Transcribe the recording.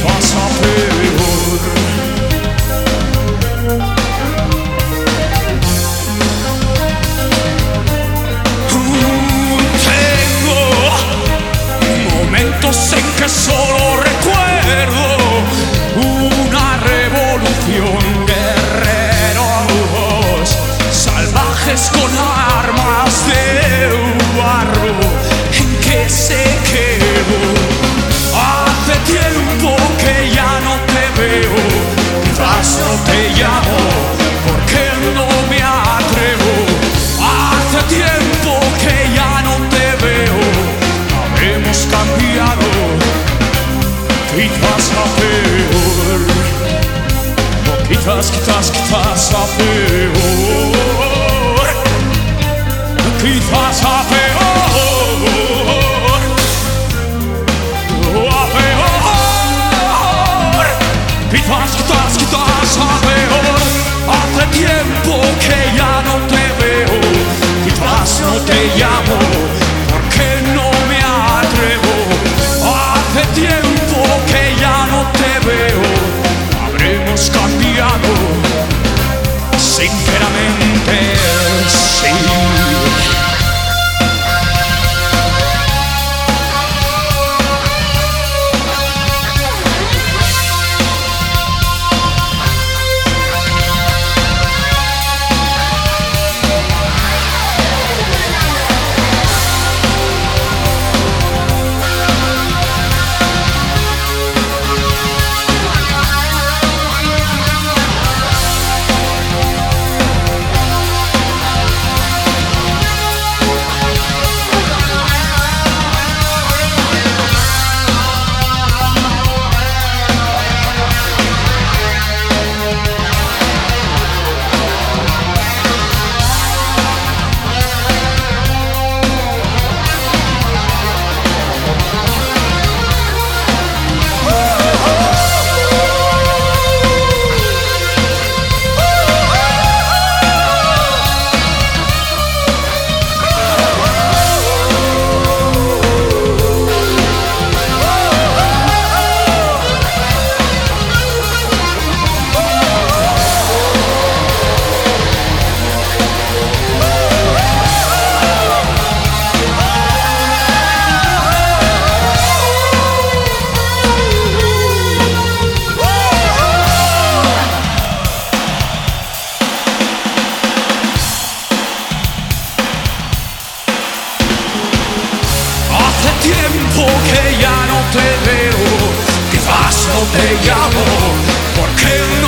quizás a peor. Tengo momentos en que solo recuerdo una revolución, guerreros salvajes con armas de barro en que se quedó. Hace tiempo que ya no te veo, quizás no te llamo porque no me atrevo. Hace tiempo que ya no te veo, habremos cambiado, quizás a peor. O quizás a peor. Quizás a peor. A peor. Quizás a peor. Hace tiempo que ya no te veo, quizás no te llamo porque no me atrevo. Hace tiempo que ya no te veo, habremos cambiado, sinceramente sí. Tiempo que ya no te veo, quizás no te llamo porque